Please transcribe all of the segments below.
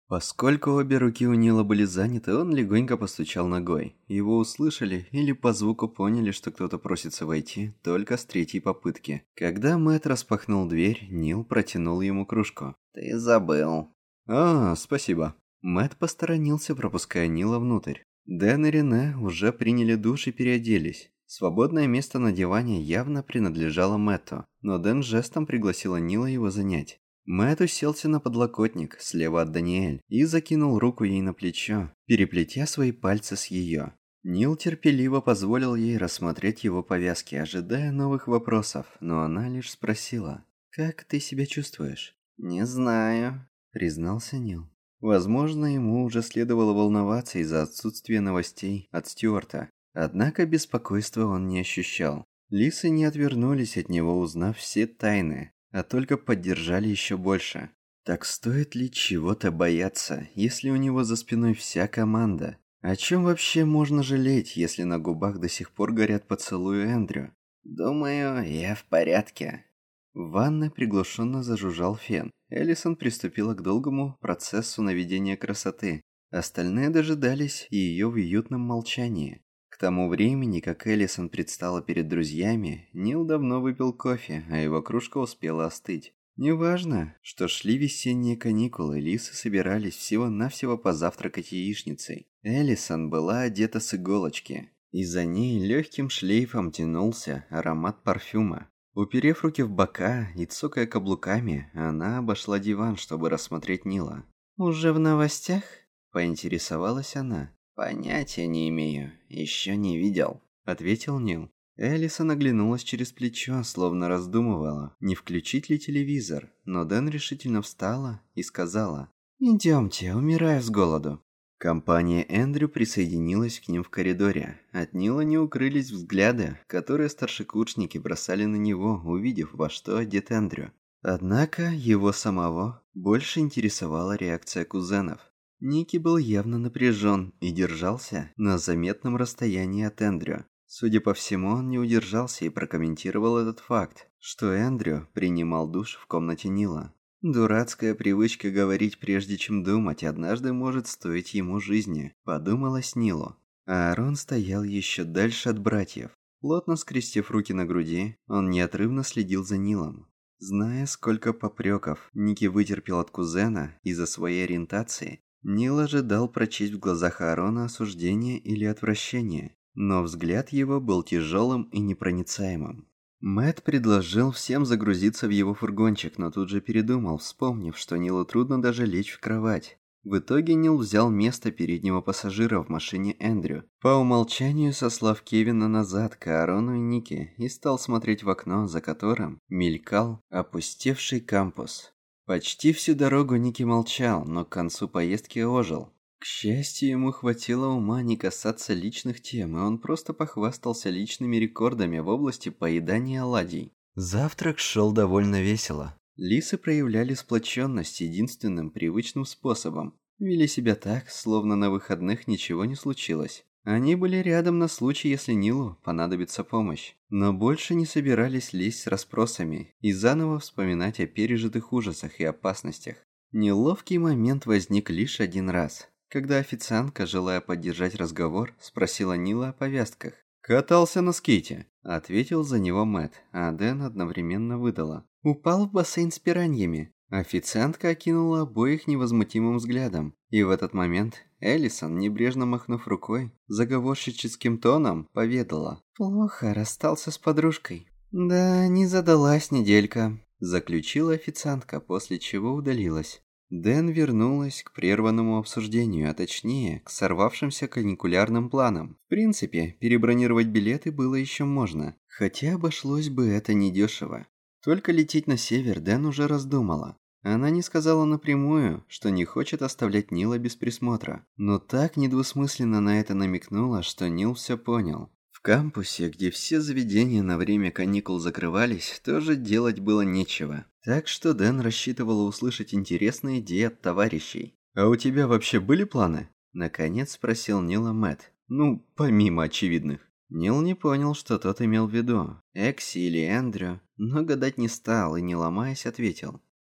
Поскольку обе руки у Нила были заняты, он легонько постучал ногой. Его услышали или по звуку поняли, что кто-то просится войти, только с третьей попытки. Когда Мэтт распахнул дверь, Нил протянул ему кружку. «Ты забыл». «А, спасибо». Мэтт посторонился, пропуская Нила внутрь. Дэн и Рене уже приняли душ и переоделись. Свободное место на диване явно принадлежало Мэтту, но Дэн жестом пригласила Нила его занять. Мэтт уселся на подлокотник, слева от Даниэль, и закинул руку ей на плечо, переплетя свои пальцы с ее. Нил терпеливо позволил ей рассмотреть его повязки, ожидая новых вопросов, но она лишь спросила: «Как ты себя чувствуешь?» «Не знаю», — признался Нил. Возможно, ему уже следовало волноваться из-за отсутствия новостей от Стюарта. Однако беспокойства он не ощущал. Лисы не отвернулись от него, узнав все тайны, а только поддержали еще больше. Так стоит ли чего-то бояться, если у него за спиной вся команда? О чем вообще можно жалеть, если на губах до сих пор горят поцелуи Эндрю? «Думаю, я в порядке». В ванной приглушенно зажужжал фен. Элисон приступила к долгому процессу наведения красоты. Остальные дожидались ее в уютном молчании. К тому времени, как Элисон предстала перед друзьями, Нил давно выпил кофе, а его кружка успела остыть. Неважно, что шли весенние каникулы, лисы собирались всего-навсего позавтракать яичницей. Элисон была одета с иголочки, и за ней легким шлейфом тянулся аромат парфюма. Уперев руки в бока и цокая каблуками, она обошла диван, чтобы рассмотреть Нила. «Уже в новостях?» – поинтересовалась она. «Понятия не имею, еще не видел», — ответил Нил. Элисон оглянулась через плечо, словно раздумывала, не включить ли телевизор, но Дэн решительно встала и сказала: «Идемте, умираю с голоду». Компания Эндрю присоединилась к ним в коридоре. От Нила не укрылись взгляды, которые старшекурсники бросали на него, увидев, во что одет Эндрю. Однако его самого больше интересовала реакция кузенов. Ники был явно напряжен и держался на заметном расстоянии от Эндрю. Судя по всему, он не удержался и прокомментировал этот факт, что Эндрю принимал душ в комнате Нила. «Дурацкая привычка говорить прежде чем думать однажды может стоить ему жизни», – подумалось Нилу. А Аарон стоял еще дальше от братьев. Плотно скрестив руки на груди, он неотрывно следил за Нилом. Зная, сколько попреков Ники вытерпел от кузена из-за своей ориентации, Нил ожидал прочесть в глазах Аарона осуждение или отвращение, но взгляд его был тяжелым и непроницаемым. Мэтт предложил всем загрузиться в его фургончик, но тут же передумал, вспомнив, что Нилу трудно даже лечь в кровать. В итоге Нил взял место переднего пассажира в машине Эндрю, по умолчанию сослав Кевина назад к Аарону и Нике, и стал смотреть в окно, за которым мелькал опустевший кампус. Почти всю дорогу Ники молчал, но к концу поездки ожил. К счастью, ему хватило ума не касаться личных тем, и он просто похвастался личными рекордами в области поедания оладий. Завтрак шел довольно весело. Лисы проявляли сплоченность единственным привычным способом. Вели себя так, словно на выходных ничего не случилось. Они были рядом на случай, если Нилу понадобится помощь. Но больше не собирались лезть с расспросами и заново вспоминать о пережитых ужасах и опасностях. Неловкий момент возник лишь один раз, когда официантка, желая поддержать разговор, спросила Нила о повязках. «Катался на скейте», — ответил за него Мэтт, а Дэн одновременно выдала: «Упал в бассейн с пираньями». Официантка окинула обоих невозмутимым взглядом, и в этот момент Элисон, небрежно махнув рукой, заговорщическим тоном поведала: «Плохо расстался с подружкой». «Да, не задалась неделька», – заключила официантка, после чего удалилась. Дэн вернулась к прерванному обсуждению, а точнее, к сорвавшимся каникулярным планам. В принципе, перебронировать билеты было еще можно, хотя обошлось бы это недешево. Только лететь на север Дэн уже раздумала. Она не сказала напрямую, что не хочет оставлять Нила без присмотра, но так недвусмысленно на это намекнула, что Нил все понял. В кампусе, где все заведения на время каникул закрывались, тоже делать было нечего. Так что Дэн рассчитывала услышать интересные идеи от товарищей. «А у тебя вообще были планы?» Наконец спросил Нила Мэтт. Ну, помимо очевидных. Нил не понял, что тот имел в виду. Экси или Эндрю, но гадать не стал и, не ломаясь, ответил: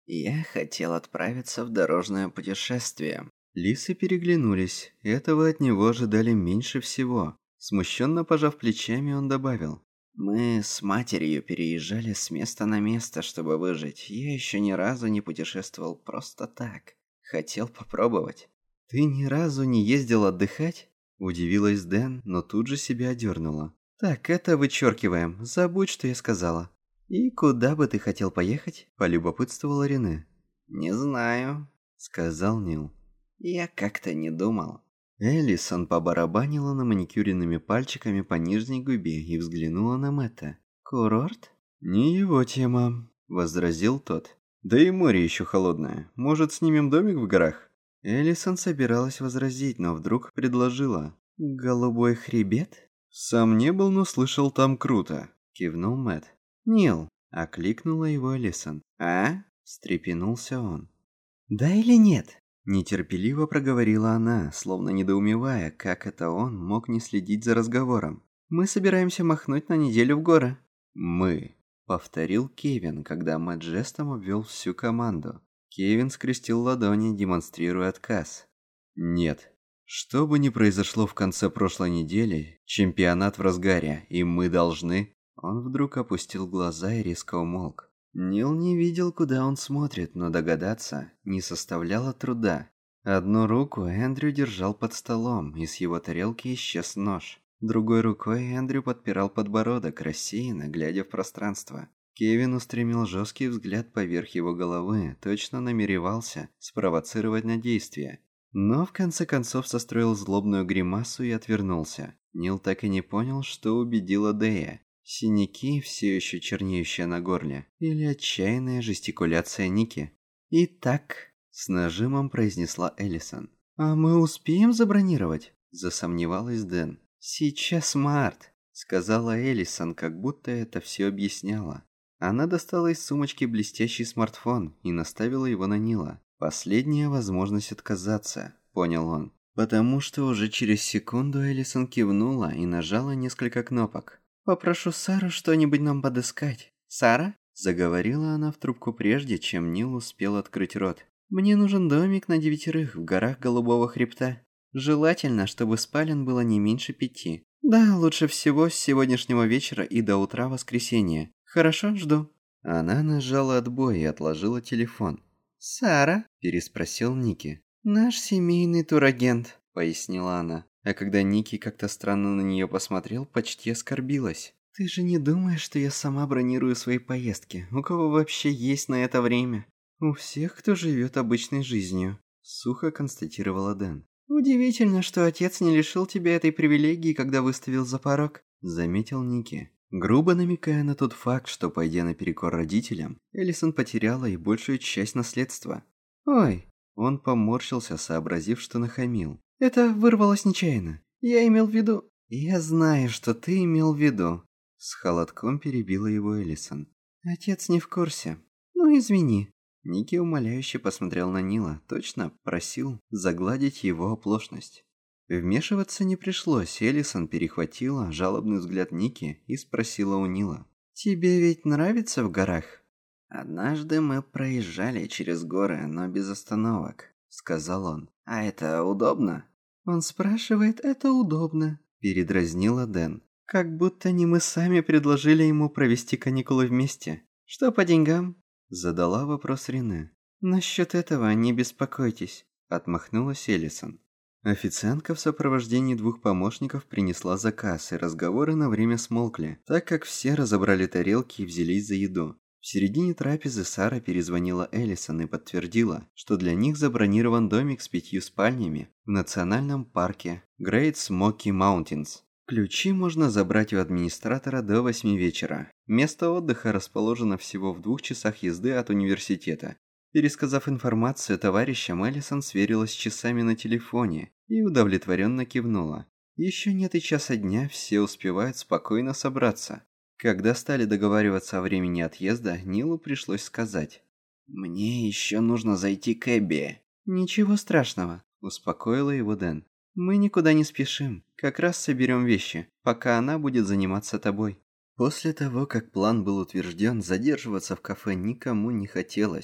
«Я хотел отправиться в дорожное путешествие». Лисы переглянулись. Этого от него ожидали меньше всего. Смущенно пожав плечами, он добавил. «Мы с матерью переезжали с места на место, чтобы выжить. Я еще ни разу не путешествовал просто так. Хотел попробовать». «Ты ни разу не ездил отдыхать?» Удивилась Дэн, но тут же себя одернула. «Так, это вычеркиваем. Забудь, что я сказала». «И куда бы ты хотел поехать?» – полюбопытствовала Рене. «Не знаю», – сказал Нил. «Я как-то не думал». Элисон побарабанила на маникюренными пальчиками по нижней губе и взглянула на Мэтта. «Курорт?» «Не его тема», – возразил тот. «Да и море еще холодное. Может, снимем домик в горах?» Элисон собиралась возразить, но вдруг предложила. «Голубой хребет?» «Сам не был, но слышал, там круто», – кивнул Мэтт. «Нил!» – окликнула его Элисон. «А?» – встрепенулся он. «Да или нет?» – нетерпеливо проговорила она, словно недоумевая, как это он мог не следить за разговором. «Мы собираемся махнуть на неделю в горы». «Мы», – повторил Кевин, когда Мэтт жестом обвел всю команду. Кевин скрестил ладони, демонстрируя отказ. «Нет. Что бы ни произошло в конце прошлой недели, чемпионат в разгаре, и мы должны...» Он вдруг опустил глаза и резко умолк. Нил не видел, куда он смотрит, но догадаться не составляло труда. Одну руку Эндрю держал под столом, и с его тарелки исчез нож. Другой рукой Эндрю подпирал подбородок, рассеянно глядя в пространство. Кевин устремил жесткий взгляд поверх его головы, точно намеревался спровоцировать на действие. Но в конце концов состроил злобную гримасу и отвернулся. Нил так и не понял, что убедило Дэя. Синяки, все еще чернеющие на горле, или отчаянная жестикуляция Ники. «Итак», — с нажимом произнесла Элисон. «А мы успеем забронировать?» — засомневалась Дэн. «Сейчас март», — сказала Элисон, как будто это все объясняло. Она достала из сумочки блестящий смартфон и наставила его на Нила. «Последняя возможность отказаться», — понял он. Потому что уже через секунду Элисон кивнула и нажала несколько кнопок. «Попрошу Сару что-нибудь нам подыскать». «Сара?» – заговорила она в трубку прежде, чем Нил успел открыть рот. «Мне нужен домик на 9 в горах Голубого хребта. Желательно, чтобы спален было не меньше 5. Да, лучше всего с сегодняшнего вечера и до утра воскресенья. Хорошо, жду». Она нажала отбой и отложила телефон. «Сара?» – переспросил Ники. «Наш семейный турагент», – пояснила она. А когда Ники как-то странно на нее посмотрел, почти оскорбилась. «Ты же не думаешь, что я сама бронирую свои поездки? У кого вообще есть на это время?» «У всех, кто живет обычной жизнью», – сухо констатировала Дэн. «Удивительно, что отец не лишил тебя этой привилегии, когда выставил за порог», – заметил Ники. Грубо намекая на тот факт, что, пойдя наперекор родителям, Элисон потеряла и большую часть наследства. «Ой!» – он поморщился, сообразив, что нахамил. «Это вырвалось нечаянно. Я имел в виду...» «Я знаю, что ты имел в виду», — с холодком перебила его Элисон. «Отец не в курсе. Ну, извини». Ники умоляюще посмотрел на Нила, точно просил загладить его оплошность. Вмешиваться не пришлось, Элисон перехватила жалобный взгляд Ники и спросила у Нила. «Тебе ведь нравится в горах?» «Однажды мы проезжали через горы, но без остановок», — сказал он. «А это удобно?» «Он спрашивает, это удобно», — передразнила Дэн. «Как будто не мы сами предложили ему провести каникулы вместе. Что по деньгам?» — задала вопрос Рене. «Насчет этого не беспокойтесь», — отмахнулась Элисон. Официантка в сопровождении 2 помощников принесла заказ, и разговоры на время смолкли, так как все разобрали тарелки и взялись за еду. В середине трапезы Сара перезвонила Элисон и подтвердила, что для них забронирован домик с 5 спальнями в национальном парке Great Smoky Mountains. Ключи можно забрать у администратора до 8 вечера. Место отдыха расположено всего в 2 часах езды от университета. Пересказав информацию товарищам, Элисон сверилась с часами на телефоне и удовлетворенно кивнула. Еще нет и часа дня, все успевают спокойно собраться. Когда стали договариваться о времени отъезда, Нилу пришлось сказать. «Мне еще нужно зайти к Эбби». «Ничего страшного», – успокоила его Дэн. «Мы никуда не спешим, как раз соберем вещи, пока она будет заниматься тобой». После того, как план был утвержден, задерживаться в кафе никому не хотелось.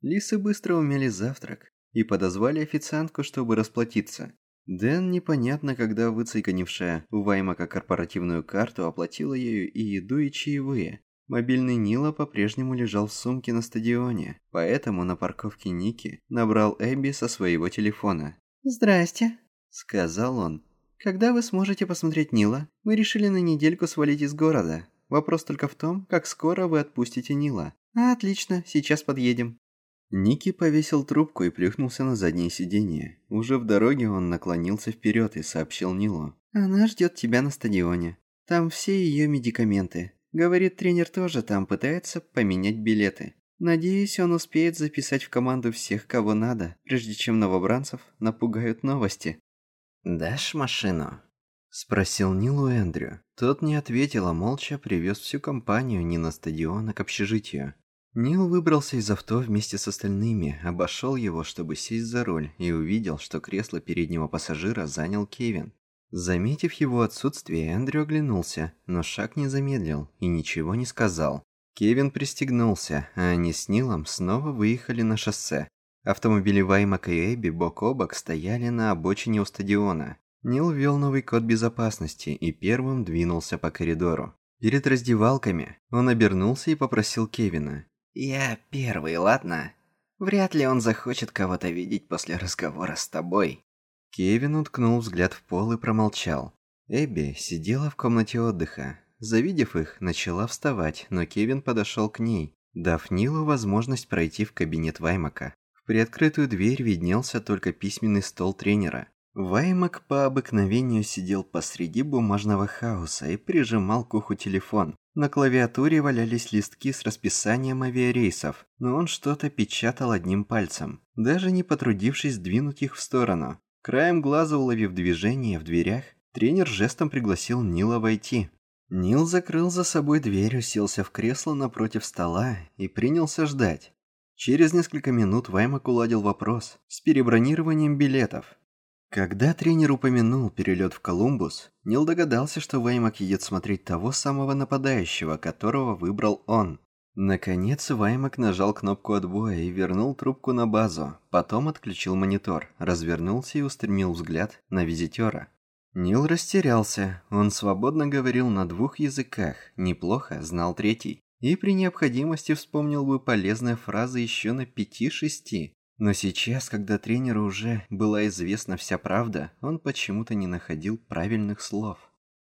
Лисы быстро умели завтрак и подозвали официантку, чтобы расплатиться. Дэн, непонятно когда выцейканившая у Ваймака корпоративную карту, оплатила ею и еду, и чаевые. Мобильный Нила по-прежнему лежал в сумке на стадионе, поэтому на парковке Ники набрал Эбби со своего телефона. «Здрасте», — сказал он. «Когда вы сможете посмотреть Нила? Мы решили на недельку свалить из города. Вопрос только в том, как скоро вы отпустите Нила». «Отлично, сейчас подъедем». Ники повесил трубку и плюхнулся на заднее сиденье. Уже в дороге он наклонился вперед и сообщил Нилу. «Она ждет тебя на стадионе. Там все ее медикаменты. Говорит, тренер тоже там пытается поменять билеты. Надеюсь, он успеет записать в команду всех, кого надо, прежде чем новобранцев напугают новости». «Дашь машину?» – спросил Нил у Эндрю. Тот не ответил, а молча привез всю компанию не на стадион, а к общежитию. Нил выбрался из авто вместе с остальными, обошел его, чтобы сесть за руль, и увидел, что кресло переднего пассажира занял Кевин. Заметив его отсутствие, Эндрю оглянулся, но шаг не замедлил и ничего не сказал. Кевин пристегнулся, а они с Нилом снова выехали на шоссе. Автомобили Ваймака и Эбби бок о бок стояли на обочине у стадиона. Нил ввел новый код безопасности и первым двинулся по коридору. Перед раздевалками он обернулся и попросил Кевина. «Я первый, ладно? Вряд ли он захочет кого-то видеть после разговора с тобой». Кевин уткнул взгляд в пол и промолчал. Эбби сидела в комнате отдыха. Завидев их, начала вставать, но Кевин подошел к ней, дав Нилу возможность пройти в кабинет Ваймака. В приоткрытую дверь виднелся только письменный стол тренера. Ваймак по обыкновению сидел посреди бумажного хаоса и прижимал к уху телефон. На клавиатуре валялись листки с расписанием авиарейсов, но он что-то печатал одним пальцем, даже не потрудившись сдвинуть их в сторону. Краем глаза уловив движение в дверях, тренер жестом пригласил Нила войти. Нил закрыл за собой дверь, уселся в кресло напротив стола и принялся ждать. Через несколько минут Ваймак уладил вопрос с перебронированием билетов. Когда тренер упомянул перелет в Колумбус, Нил догадался, что Ваймак едет смотреть того самого нападающего, которого выбрал он. Наконец Ваймак нажал кнопку отбоя и вернул трубку на базу, потом отключил монитор, развернулся и устремил взгляд на визитера. Нил растерялся, он свободно говорил на 2 языках, неплохо знал 3, и при необходимости вспомнил бы полезные фразы еще на 5-6. Но сейчас, когда тренеру уже была известна вся правда, он почему-то не находил правильных слов.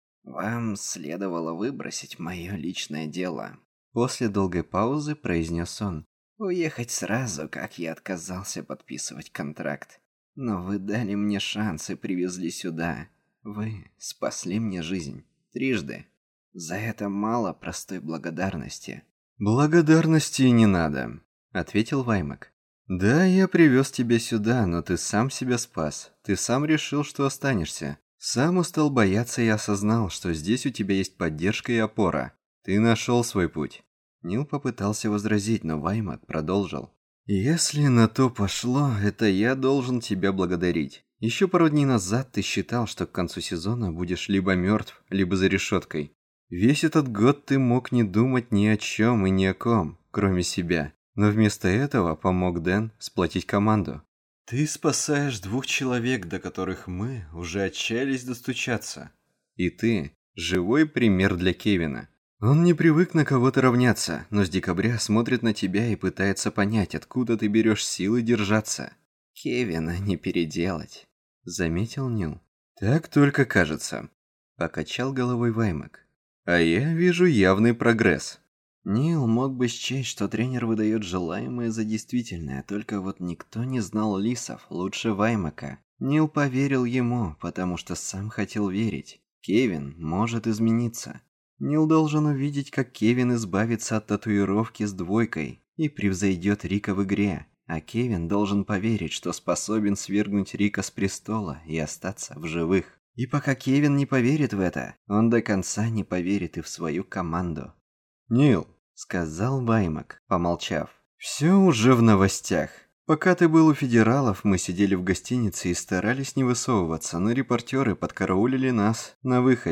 «Вам следовало выбросить мое личное дело», — после долгой паузы произнес он. «Уехать сразу, как я отказался подписывать контракт. Но вы дали мне шанс и привезли сюда. Вы спасли мне жизнь. 3. За это мало простой благодарности». «Благодарности не надо», — ответил Ваймак. «Да, я привез тебя сюда, но ты сам себя спас. Ты сам решил, что останешься. Сам устал бояться и осознал, что здесь у тебя есть поддержка и опора. Ты нашел свой путь». Нил попытался возразить, но Ваймак продолжил. «Если на то пошло, это я должен тебя благодарить. Еще пару дней назад ты считал, что к концу сезона будешь либо мертв, либо за решеткой. Весь этот год ты мог не думать ни о чем и ни о ком, кроме себя. Но вместо этого помог Дэн сплотить команду. Ты спасаешь 2 человек, до которых мы уже отчаялись достучаться. И ты – живой пример для Кевина. Он не привык на кого-то равняться, но с декабря смотрит на тебя и пытается понять, откуда ты берешь силы держаться. Кевина не переделать, заметил Нил. Так только кажется, покачал головой Ваймак. А я вижу явный прогресс. Нил мог бы счесть, что тренер выдает желаемое за действительное, только вот никто не знал лисов лучше Ваймака. Нил поверил ему, потому что сам хотел верить. Кевин может измениться. Нил должен увидеть, как Кевин избавится от татуировки с 2 и превзойдет Рика в игре. А Кевин должен поверить, что способен свергнуть Рика с престола и остаться в живых. И пока Кевин не поверит в это, он до конца не поверит и в свою команду. «Нил», — сказал Ваймак, помолчав, — «все уже в новостях. Пока ты был у федералов, мы сидели в гостинице и старались не высовываться, но репортеры подкараулили нас на выходе.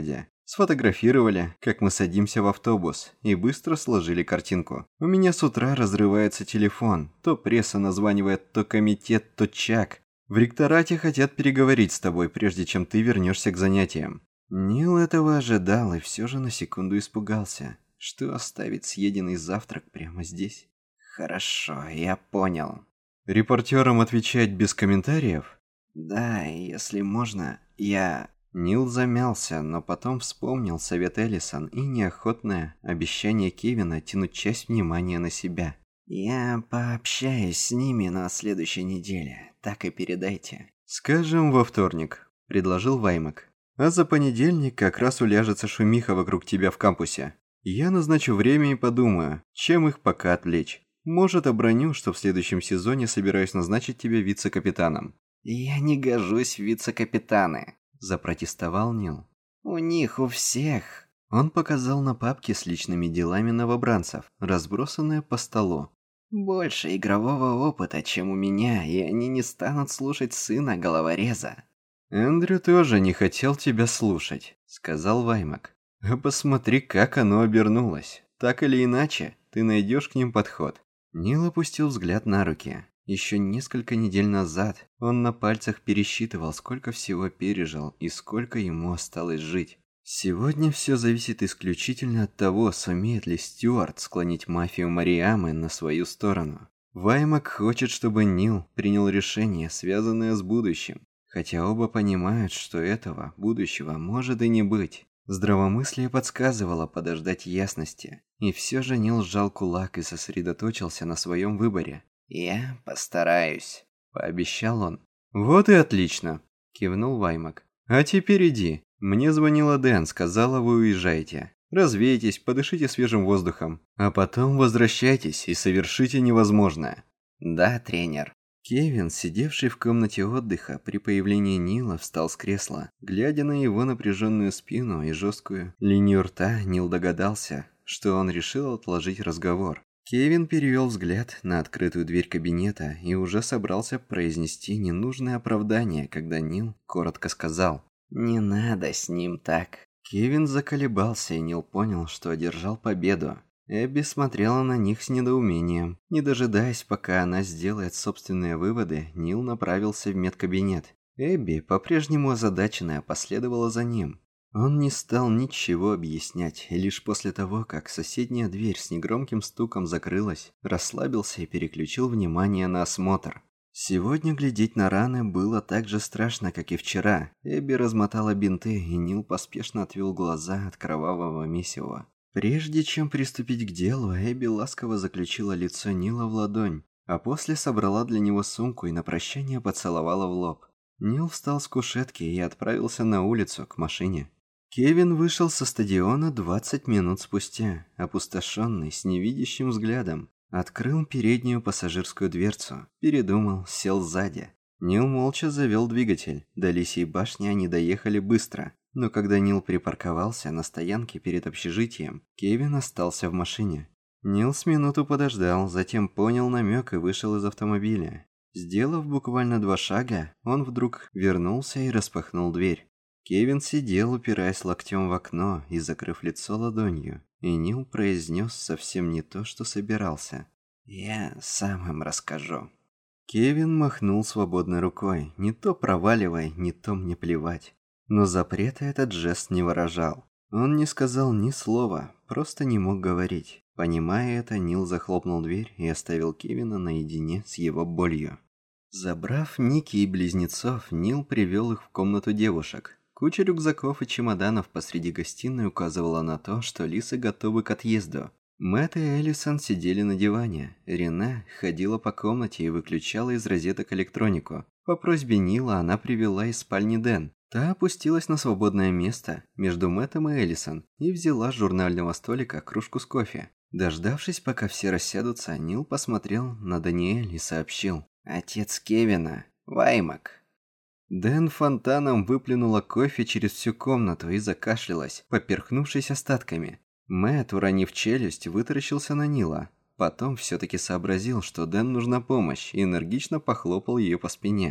Сфотографировали, как мы садимся в автобус, и быстро сложили картинку. У меня с утра разрывается телефон. То пресса названивает, то комитет, то ЧАК. В ректорате хотят переговорить с тобой, прежде чем ты вернешься к занятиям. Нил этого ожидал и все же на секунду испугался, что оставить съеденный завтрак прямо здесь. Хорошо, я понял. Репортерам отвечать без комментариев? Да, если можно, я... Нил замялся, но потом вспомнил совет Элисон и неохотное обещание Кевина тянуть часть внимания на себя. «Я пообщаюсь с ними на следующей неделе, так и передайте». «Скажем, во вторник», – предложил Ваймак. «А за понедельник как раз уляжется шумиха вокруг тебя в кампусе. Я назначу время и подумаю, чем их пока отвлечь. Может, оброню, что в следующем сезоне собираюсь назначить тебя вице-капитаном». «Я не гожусь в вице-капитаны», – запротестовал Нил. «У них у всех». Он показал на папки с личными делами новобранцев, разбросанные по столу. «Больше игрового опыта, чем у меня, и они не станут слушать сына головореза». «Эндрю тоже не хотел тебя слушать», – сказал Ваймак. «А посмотри, как оно обернулось. Так или иначе, ты найдешь к ним подход». Нил опустил взгляд на руки. Еще несколько недель назад он на пальцах пересчитывал, сколько всего пережил и сколько ему осталось жить. Сегодня все зависит исключительно от того, сумеет ли Стюарт склонить мафию Мариамы на свою сторону. Ваймак хочет, чтобы Нил принял решение, связанное с будущим, хотя оба понимают, что этого будущего может и не быть. Здравомыслие подсказывало подождать ясности, и все же Нил сжал кулак и сосредоточился на своем выборе. «Я постараюсь», – пообещал он. «Вот и отлично», – кивнул Ваймак. «А теперь иди. Мне звонила Дэн, сказала, вы уезжаете. Развейтесь, подышите свежим воздухом, а потом возвращайтесь и совершите невозможное». «Да, тренер». Кевин, сидевший в комнате отдыха при появлении Нила, встал с кресла. Глядя на его напряженную спину и жесткую линию рта, Нил догадался, что он решил отложить разговор. Кевин перевел взгляд на открытую дверь кабинета и уже собрался произнести ненужное оправдание, когда Нил коротко сказал: «Не надо с ним так». Кевин заколебался, и Нил понял, что одержал победу. Эбби смотрела на них с недоумением. Не дожидаясь, пока она сделает собственные выводы, Нил направился в медкабинет. Эбби, по-прежнему озадаченная, последовала за ним. Он не стал ничего объяснять, и лишь после того, как соседняя дверь с негромким стуком закрылась, расслабился и переключил внимание на осмотр. Сегодня глядеть на раны было так же страшно, как и вчера. Эбби размотала бинты, и Нил поспешно отвел глаза от кровавого месива. Прежде чем приступить к делу, Эбби ласково заключила лицо Нила в ладонь, а после собрала для него сумку и на прощание поцеловала в лоб. Нил встал с кушетки и отправился на улицу, к машине. Кевин вышел со стадиона 20 минут спустя, опустошенный, с невидящим взглядом. Открыл переднюю пассажирскую дверцу, передумал, сел сзади. Нил молча завел двигатель. До Лисьей башни они доехали быстро. Но когда Нил припарковался на стоянке перед общежитием, Кевин остался в машине. Нил с минуту подождал, затем понял намек и вышел из автомобиля. Сделав буквально 2 шага, он вдруг вернулся и распахнул дверь. Кевин сидел, упираясь локтем в окно и закрыв лицо ладонью, и Нил произнес совсем не то, что собирался. «Я сам им расскажу». Кевин махнул свободной рукой, не то проваливай, не то мне плевать. Но запрета этот жест не выражал. Он не сказал ни слова, просто не мог говорить. Понимая это, Нил захлопнул дверь и оставил Кевина наедине с его болью. Забрав Ники и близнецов, Нил привел их в комнату девушек. Куча рюкзаков и чемоданов посреди гостиной указывала на то, что лисы готовы к отъезду. Мэтт и Элисон сидели на диване. Рене ходила по комнате и выключала из розеток электронику. По просьбе Нила она привела из спальни Дэн. Та опустилась на свободное место между Мэттом и Элисон и взяла с журнального столика кружку с кофе. Дождавшись, пока все рассядутся, Нил посмотрел на Даниэль и сообщил: «Отец Кевина, Ваймак». Дэн фонтаном выплюнула кофе через всю комнату и закашлялась, поперхнувшись остатками. Мэтт, уронив челюсть, вытаращился на Нила. Потом все-таки сообразил, что Дэн нужна помощь, и энергично похлопал ее по спине.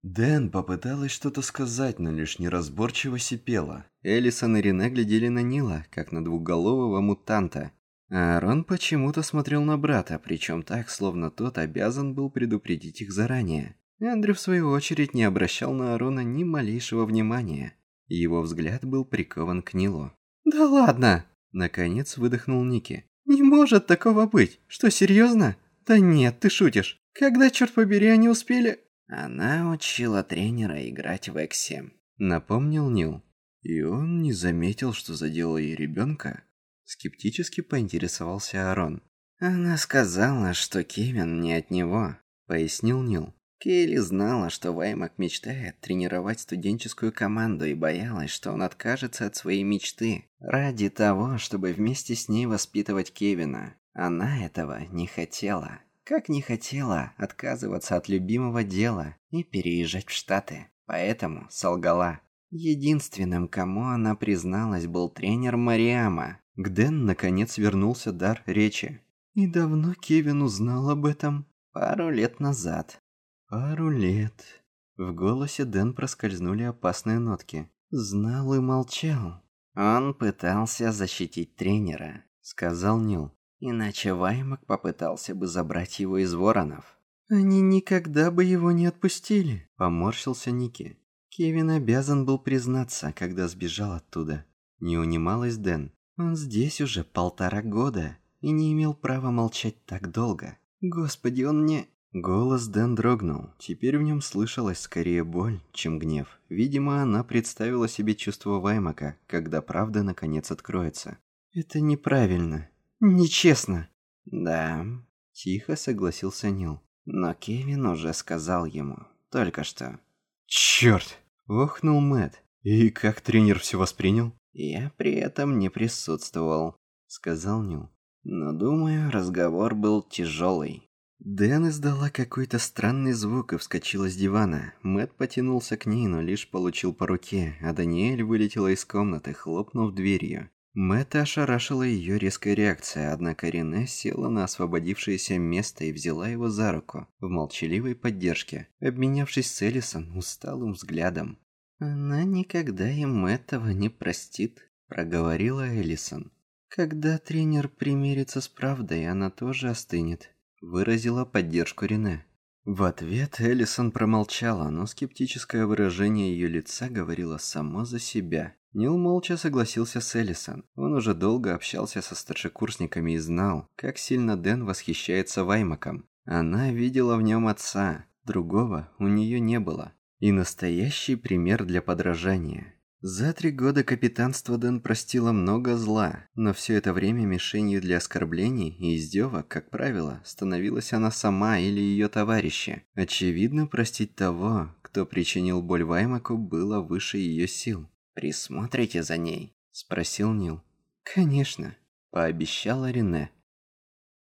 Дэн попыталась что-то сказать, но лишь неразборчиво сипела. Элисон и Рене глядели на Нила, как на двухголового мутанта. А Аарон почему-то смотрел на брата, причем так, словно тот обязан был предупредить их заранее. Эндрю, в свою очередь, не обращал на Аарона ни малейшего внимания. Его взгляд был прикован к Нилу. «Да ладно!» – наконец выдохнул Ники. «Не может такого быть! Что, серьезно? Да нет, ты шутишь! Когда, черт побери, они успели...» «Она учила тренера играть в Эксе», – напомнил Нил. «И он не заметил, что задела ей ребенка?» Скептически поинтересовался Аарон. «Она сказала, что Кевин не от него», – пояснил Нил. Кейли знала, что Ваймак мечтает тренировать студенческую команду и боялась, что он откажется от своей мечты ради того, чтобы вместе с ней воспитывать Кевина. Она этого не хотела. Как не хотела отказываться от любимого дела и переезжать в Штаты. Поэтому солгала. Единственным, кому она призналась, был тренер Мариама. К Дэн наконец вернулся дар речи. «И давно Кевин узнал об этом?» «Пару лет назад». «Пару лет». В голосе Дэн проскользнули опасные нотки. «Знал и молчал». «Он пытался защитить тренера», — сказал Нил. «Иначе Ваймак попытался бы забрать его из Воронов». «Они никогда бы его не отпустили», — поморщился Ники. «Кевин обязан был признаться, когда сбежал оттуда». Не унималась Дэн. «Он здесь уже 1,5 года и не имел права молчать так долго. Господи, он не...» Голос Дэн дрогнул. Теперь в нем слышалась скорее боль, чем гнев. Видимо, она представила себе чувство Ваймака, когда правда наконец откроется. «Это неправильно. Нечестно». «Да», – тихо согласился Нил. «Но Кевин уже сказал ему. Только что». «Черт!» – охнул Мэтт. «И как тренер все воспринял?» «Я при этом не присутствовал», – сказал Нил. «Но думаю, разговор был тяжелый». Дэн издала какой-то странный звук и вскочила с дивана. Мэтт потянулся к ней, но лишь получил по руке, а Даниэль вылетела из комнаты, хлопнув дверью. Мэтта ошарашила ее резкая реакция, однако Рене села на освободившееся место и взяла его за руку, в молчаливой поддержке, обменявшись с Элисон усталым взглядом. «Она никогда им этого не простит», – проговорила Элисон. «Когда тренер примирится с правдой, она тоже остынет», – выразила поддержку Рене. В ответ Элисон промолчала, но скептическое выражение ее лица говорило само за себя. Нил молча согласился с Элисон. Он уже долго общался со старшекурсниками и знал, как сильно Дэн восхищается Ваймаком. Она видела в нем отца, другого у нее не было. И настоящий пример для подражания. За 3 года капитанства Дэн простила много зла, но все это время мишенью для оскорблений и издевок, как правило, становилась она сама или ее товарищи. Очевидно, простить того, кто причинил боль Ваймаку, было выше ее сил. «Присмотрите за ней?» – спросил Нил. «Конечно», – пообещала Рене.